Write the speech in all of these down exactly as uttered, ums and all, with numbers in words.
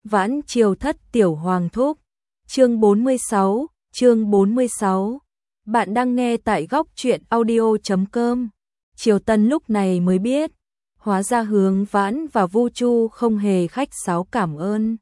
Vãn Triều Thất Tiểu Hoàng Thúc. Chương bốn mươi sáu, chương bốn mươi sáu. Bạn đang nghe tại góc truyện audio chấm com. Triều Tân lúc này mới biết, hóa ra Hướng Vãn và Vu Chu không hề khách sáo cảm ơn.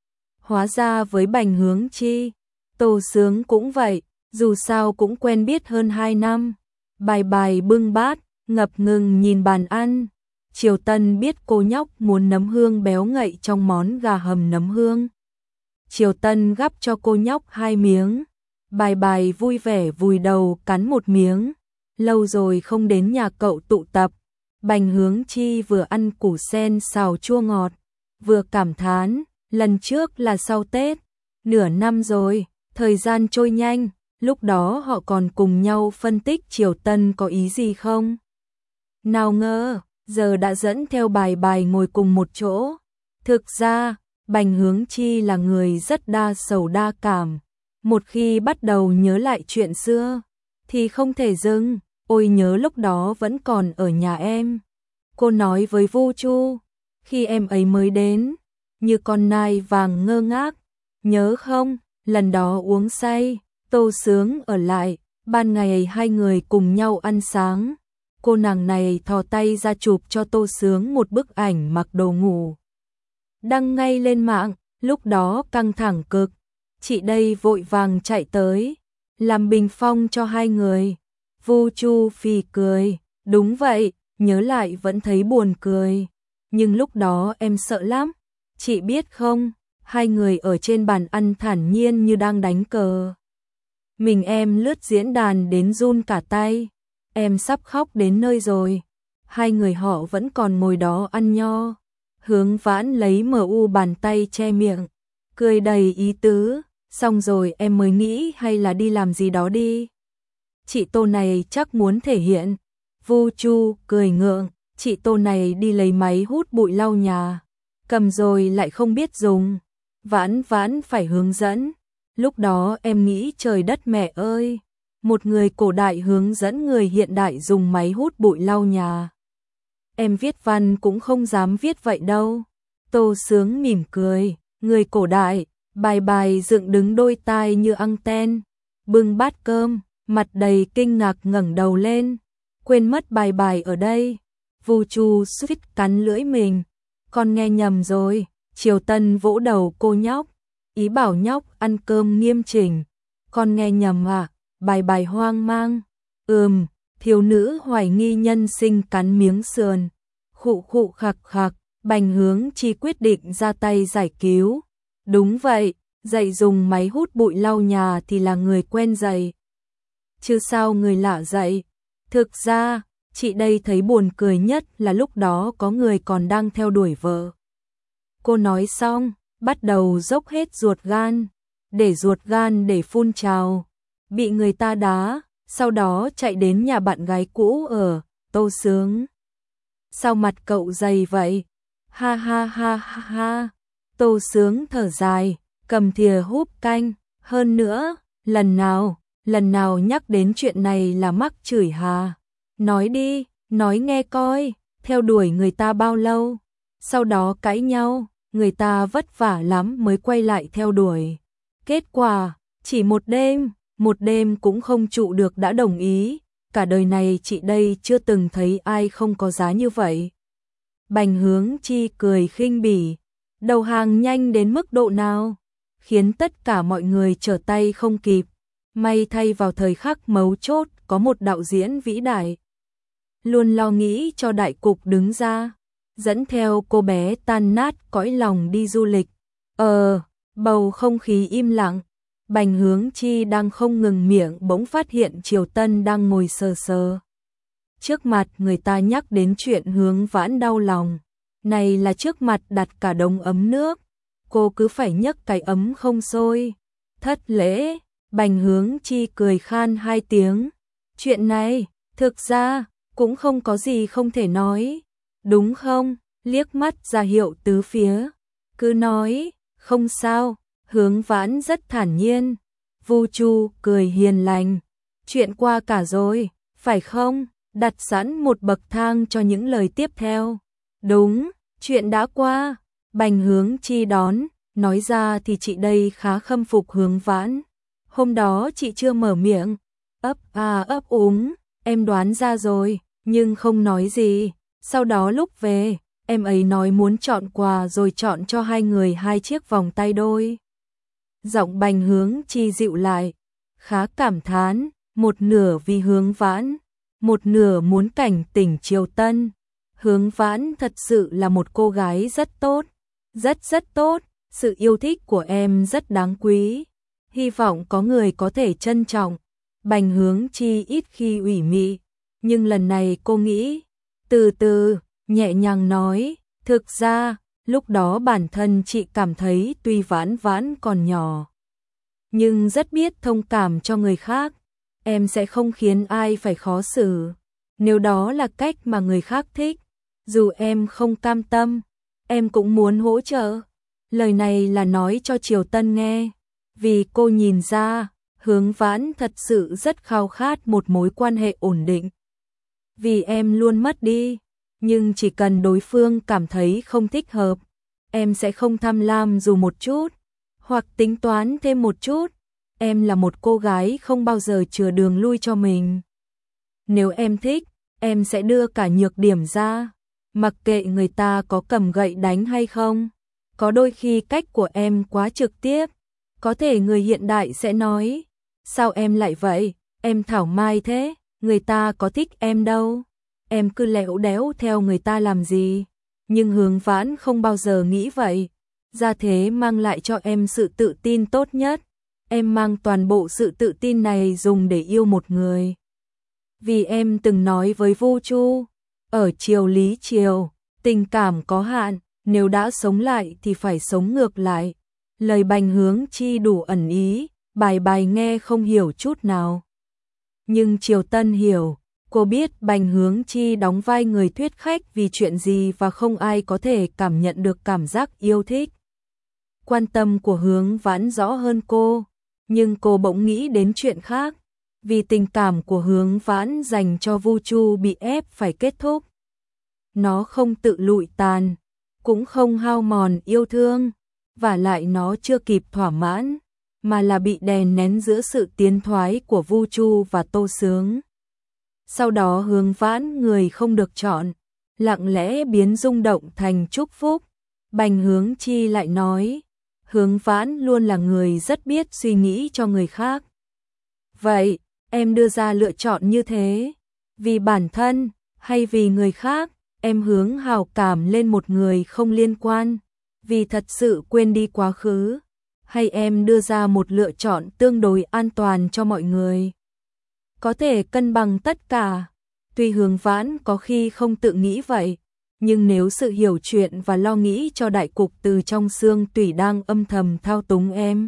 Hóa ra với Bành Hướng Chi, Tô Sướng cũng vậy, dù sao cũng quen biết hơn hai năm. Bài bài bưng bát, ngập ngừng nhìn bàn ăn. Triều Tân biết cô nhóc muốn nấm hương béo ngậy trong món gà hầm nấm hương. Triều Tân gắp cho cô nhóc hai miếng. Bài bài vui vẻ vùi đầu cắn một miếng. Lâu rồi không đến nhà cậu tụ tập. Bành Hướng Chi vừa ăn củ sen xào chua ngọt, vừa cảm thán, lần trước là sau Tết. Nửa năm rồi, thời gian trôi nhanh, lúc đó họ còn cùng nhau phân tích Triều Tân có ý gì không. Nào ngờ, giờ đã dẫn theo bài bài ngồi cùng một chỗ. Thực ra, Bành Hướng Chi là người rất đa sầu đa cảm. Một khi bắt đầu nhớ lại chuyện xưa, thì không thể dừng. Ôi nhớ lúc đó vẫn còn ở nhà em. Cô nói với Vu Chu, khi em ấy mới đến, như con nai vàng ngơ ngác. Nhớ không, lần đó uống say, Tô Sướng ở lại, ban ngày hai người cùng nhau ăn sáng. Cô nàng này thò tay ra chụp cho Tô Sướng một bức ảnh mặc đồ ngủ. Đăng ngay lên mạng, lúc đó căng thẳng cực. Chị đây vội vàng chạy tới, làm bình phong cho hai người. Vu Chu phì cười, đúng vậy, nhớ lại vẫn thấy buồn cười. Nhưng lúc đó em sợ lắm, chị biết không, hai người ở trên bàn ăn thản nhiên như đang đánh cờ. Mình em lướt diễn đàn đến run cả tay, em sắp khóc đến nơi rồi. Hai người họ vẫn còn ngồi đó ăn nho. Hướng Vãn lấy mờ u bàn tay che miệng, cười đầy ý tứ, xong rồi em mới nghĩ hay là đi làm gì đó đi. Chị Tô này chắc muốn thể hiện. Vu Chu cười ngượng, chị Tô này đi lấy máy hút bụi lau nhà, cầm rồi lại không biết dùng. Vãn Vãn phải hướng dẫn. Lúc đó em nghĩ trời đất mẹ ơi, một người cổ đại hướng dẫn người hiện đại dùng máy hút bụi lau nhà. Em viết văn cũng không dám viết vậy đâu. Tô Sướng mỉm cười, người cổ đại. Bài bài dựng đứng đôi tai như anten, bưng bát cơm, mặt đầy kinh ngạc ngẩng đầu lên. Quên mất bài bài ở đây. Vu Chu suýt cắn lưỡi mình. Con nghe nhầm rồi. Triều Tân vỗ đầu cô nhóc, ý bảo nhóc ăn cơm nghiêm chỉnh. Con nghe nhầm à? Bài bài hoang mang. Ừm, thiếu nữ hoài nghi nhân sinh cắn miếng sườn. Khụ khụ khạc khạc, Bành Hướng Chi quyết định ra tay giải cứu. Đúng vậy, dạy dùng máy hút bụi lau nhà thì là người quen dạy, chứ sao người lạ dạy. Thực ra, chị đây thấy buồn cười nhất là lúc đó có người còn đang theo đuổi vợ. Cô nói xong, bắt đầu dốc hết ruột gan, để ruột gan để phun trào, bị người ta đá, sau đó chạy đến nhà bạn gái cũ ở. Tô Sướng, sao mặt cậu dày vậy? Ha ha ha ha ha. Tô Sướng thở dài, cầm thìa húp canh. Hơn nữa, lần nào, lần nào nhắc đến chuyện này là mắc chửi hà. Nói đi, nói nghe coi, theo đuổi người ta bao lâu, sau đó cãi nhau, người ta vất vả lắm mới quay lại theo đuổi. Kết quả, chỉ một đêm, một đêm cũng không trụ được đã đồng ý. Cả đời này chị đây chưa từng thấy ai không có giá như vậy. Bành Hướng Chi cười khinh bỉ. Đầu hàng nhanh đến mức độ nào, khiến tất cả mọi người trở tay không kịp. May thay vào thời khắc mấu chốt có một đạo diễn vĩ đại, luôn lo nghĩ cho đại cục đứng ra, dẫn theo cô bé tan nát cõi lòng đi du lịch. Ờ, bầu không khí im lặng. Bành Hướng Chi đang không ngừng miệng bỗng phát hiện Triều Tân đang ngồi sờ sờ trước mặt người ta nhắc đến chuyện Hướng Vãn đau lòng. Này là trước mặt đặt cả đống ấm nước, cô cứ phải nhấc cái ấm không sôi. Thất lễ. Bành Hướng Chi cười khan hai tiếng. Chuyện này, thực ra, cũng không có gì không thể nói. Đúng không? Liếc mắt ra hiệu tứ phía. Cứ nói, không sao. Hướng Vãn rất thản nhiên. Vu Chu cười hiền lành. Chuyện qua cả rồi, phải không? Đặt sẵn một bậc thang cho những lời tiếp theo. Đúng, chuyện đã qua. Bành Hướng Chi đón, Nói ra thì chị đây khá khâm phục Hướng Vãn. Hôm đó chị chưa mở miệng, ấp à ấp úng, em đoán ra rồi, nhưng không nói gì. Sau đó lúc về, em ấy nói muốn chọn quà rồi chọn cho hai người hai chiếc vòng tay đôi. Giọng Bành Hướng Chi dịu lại, khá cảm thán, một nửa vì Hướng Vãn, một nửa muốn cảnh tỉnh Triều Tân. Hướng Vãn thật sự là một cô gái rất tốt, rất rất tốt, sự yêu thích của em rất đáng quý. Hy vọng có người có thể trân trọng. Bành Hướng Chi ít khi ủy mị, nhưng lần này cô nghĩ, từ từ, nhẹ nhàng nói, thực ra, lúc đó bản thân chị cảm thấy tuy Vãn Vãn còn nhỏ, nhưng rất biết thông cảm cho người khác. Em sẽ không khiến ai phải khó xử, nếu đó là cách mà người khác thích. Dù em không cam tâm, em cũng muốn hỗ trợ. Lời này là nói cho Triều Tân nghe, vì cô nhìn ra, Hướng Vãn thật sự rất khao khát một mối quan hệ ổn định. Vì em luôn mất đi, nhưng chỉ cần đối phương cảm thấy không thích hợp, em sẽ không tham lam dù một chút, hoặc tính toán thêm một chút. Em là một cô gái không bao giờ chừa đường lui cho mình. Nếu em thích, em sẽ đưa cả nhược điểm ra, mặc kệ người ta có cầm gậy đánh hay không. Có đôi khi cách của em quá trực tiếp, có thể người hiện đại sẽ nói, sao em lại vậy, em thảo mai thế, người ta có thích em đâu, em cứ lẽo đẽo theo người ta làm gì. Nhưng Hướng Vãn không bao giờ nghĩ vậy, ra thế mang lại cho em sự tự tin tốt nhất. Em mang toàn bộ sự tự tin này dùng để yêu một người. Vì em từng nói với Vu Chu, ở triều lý triều, tình cảm có hạn, nếu đã sống lại thì phải sống ngược lại. Lời Bành Hướng Chi đủ ẩn ý, bài bài nghe không hiểu chút nào. Nhưng Triều Tân hiểu, cô biết Bành Hướng Chi đóng vai người thuyết khách vì chuyện gì và không ai có thể cảm nhận được cảm giác yêu thích. Quan tâm của Hướng Vãn rõ hơn cô, nhưng cô bỗng nghĩ đến chuyện khác, vì tình cảm của Hướng Vãn dành cho Vu Chu bị ép phải kết thúc. Nó không tự lụi tàn, cũng không hao mòn yêu thương, và lại nó chưa kịp thỏa mãn, mà là bị đè nén giữa sự tiến thoái của Vu Chu và Tô Sướng. Sau đó Hướng Vãn người không được chọn, lặng lẽ biến rung động thành chúc phúc. Bành Hướng Chi lại nói, Hướng Vãn luôn là người rất biết suy nghĩ cho người khác. Vậy, em đưa ra lựa chọn như thế, vì bản thân, hay vì người khác, em hướng hào cảm lên một người không liên quan, vì thật sự quên đi quá khứ, hay em đưa ra một lựa chọn tương đối an toàn cho mọi người, có thể cân bằng tất cả. Tuy Hướng Vãn có khi không tự nghĩ vậy, nhưng nếu sự hiểu chuyện và lo nghĩ cho đại cục từ trong xương tủy đang âm thầm thao túng em,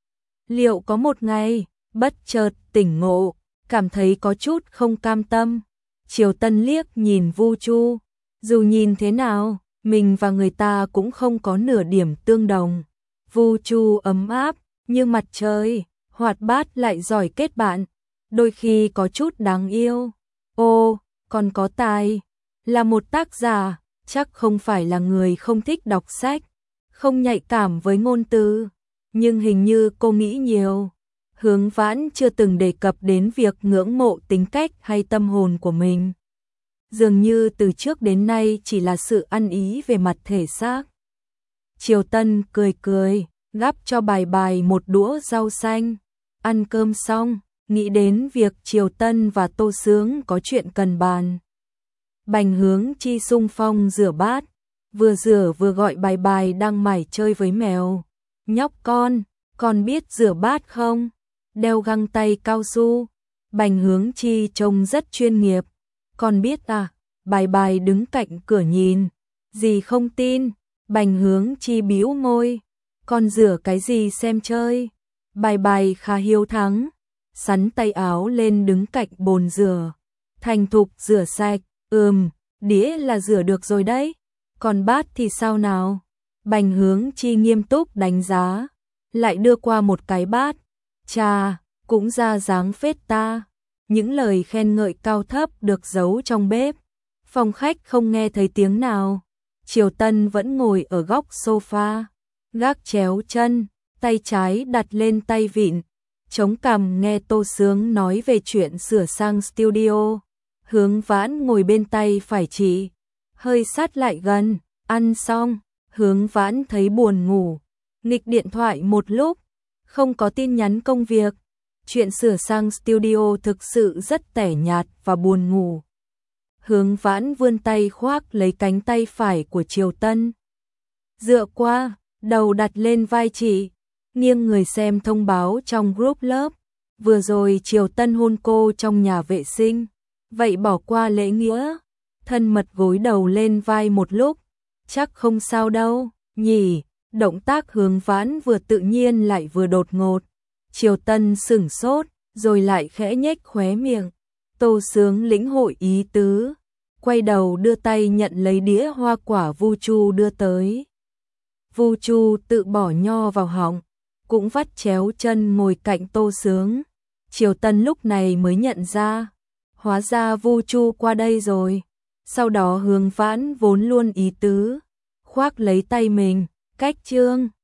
liệu có một ngày, bất chợt tỉnh ngộ, cảm thấy có chút không cam tâm. Triều Tân liếc nhìn Vu Chu, dù nhìn thế nào, mình và người ta cũng không có nửa điểm tương đồng. Vu Chu ấm áp, như mặt trời, hoạt bát lại giỏi kết bạn, đôi khi có chút đáng yêu. Ô, còn có tài, là một tác giả, chắc không phải là người không thích đọc sách, không nhạy cảm với ngôn từ, nhưng hình như cô nghĩ nhiều. Hướng Vãn chưa từng đề cập đến việc ngưỡng mộ tính cách hay tâm hồn của mình. Dường như từ trước đến nay chỉ là sự ăn ý về mặt thể xác. Triều Tân cười cười, gắp cho bài bài một đũa rau xanh. Ăn cơm xong, nghĩ đến việc Triều Tân và Tô Sướng có chuyện cần bàn. Bành Hướng Chi xung phong rửa bát, vừa rửa vừa gọi bài bài đang mải chơi với mèo. Nhóc con, con biết rửa bát không? Đeo găng tay cao su. Bành Hướng Chi trông rất chuyên nghiệp. Con biết à? Bài bài đứng cạnh cửa nhìn. Dì không tin. Bành Hướng Chi bĩu môi. Con rửa cái gì xem chơi? Bài bài khá hiếu thắng, sắn tay áo lên đứng cạnh bồn rửa. Thành thục rửa sạch. Ừm, đĩa là rửa được rồi đấy. Còn bát thì sao nào? Bành Hướng Chi nghiêm túc đánh giá, lại đưa qua một cái bát. Chà, cũng ra dáng phết ta. Những lời khen ngợi cao thấp được giấu trong bếp. Phòng khách không nghe thấy tiếng nào. Triều Tân vẫn ngồi ở góc sofa, gác chéo chân, tay trái đặt lên tay vịn, chống cằm nghe Tô Sướng nói về chuyện sửa sang studio. Hướng Vãn ngồi bên tay phải chị, hơi sát lại gần, ăn xong, Hướng Vãn thấy buồn ngủ, nghịch điện thoại một lúc, không có tin nhắn công việc. Chuyện sửa sang studio thực sự rất tẻ nhạt và buồn ngủ. Hướng Vãn vươn tay khoác lấy cánh tay phải của Triều Tân. Dựa qua, đầu đặt lên vai chị, nghiêng người xem thông báo trong group lớp. Vừa rồi Triều Tân hôn cô trong nhà vệ sinh, vậy bỏ qua lễ nghĩa, thân mật gối đầu lên vai một lúc. Chắc không sao đâu, nhỉ? Động tác Hướng Vãn vừa tự nhiên lại vừa đột ngột. Triều Tân sửng sốt, rồi lại khẽ nhếch khóe miệng. Tô Sướng lĩnh hội ý tứ, quay đầu đưa tay nhận lấy đĩa hoa quả Vu Chu đưa tới. Vu Chu tự bỏ nho vào họng, cũng vắt chéo chân ngồi cạnh Tô Sướng. Triều Tân lúc này mới nhận ra, hóa ra Vu Chu qua đây rồi. Sau đó Hướng Vãn vốn luôn ý tứ, khoác lấy tay mình, cách trương.